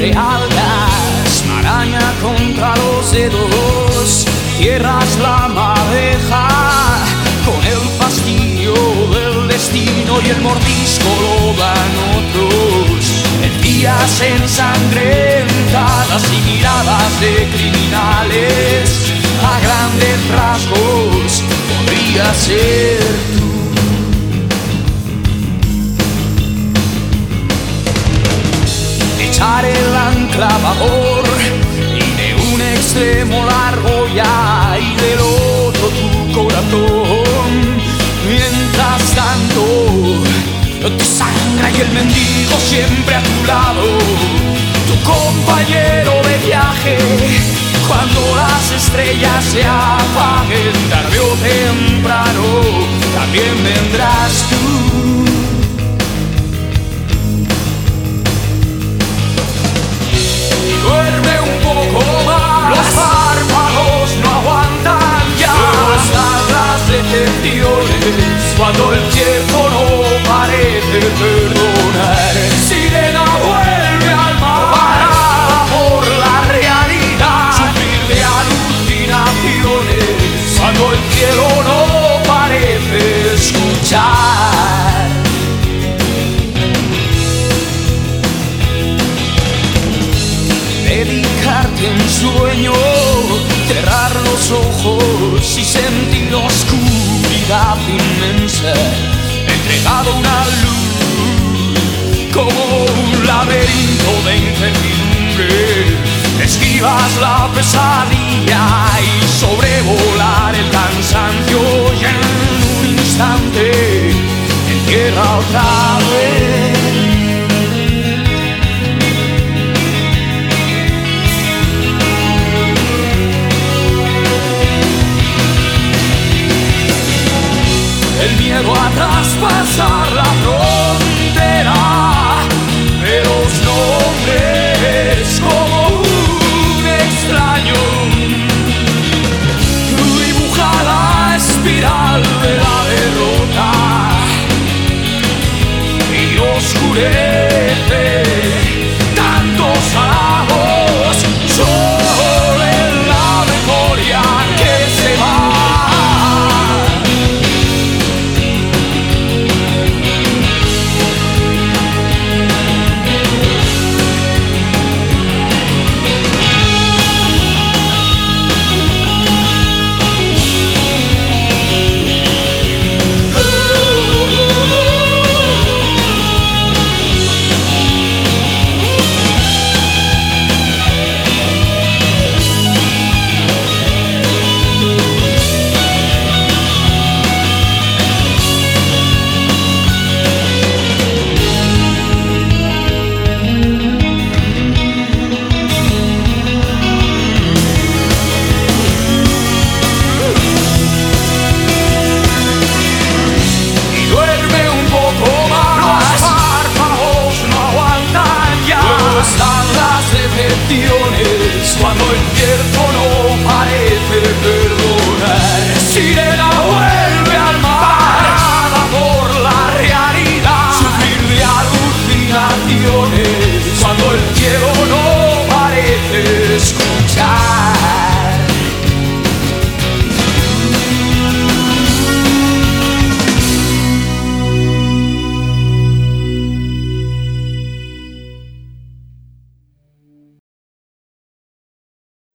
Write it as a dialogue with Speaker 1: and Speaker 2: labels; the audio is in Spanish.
Speaker 1: reales, maraña contra los dedos, cierras la madeja con el fastidio del destino y el mordisco lo dan otros. El día se ensangrenta las miradas de criminales, a grandes rasgos podría ser tú. Echar el ancla a babor y de un extremo largo ya y del otro tu corazón. Mientras tanto, tu sangre y el mendigo siempre a tu lado, tu compañero de viaje. Cuando las estrellas se apaguen, tarde o temprano, también vendrás tú. Duerme un poco más, los párpados no aguantan ya. Luego están las decepciones, cuando el tiempo no parece perdonar. Sirena vuelve al mar, parada por la realidad, sufrir de alucinaciones, cuando el cielo no parece escuchar. Dedicarte en sueño, cerrar los ojos y sentir oscuridad inmensa, entregado a una luz como un laberinto de incertidumbre. Esquivas la pesadilla y sobrevolar el cansancio y en un instante entierra otra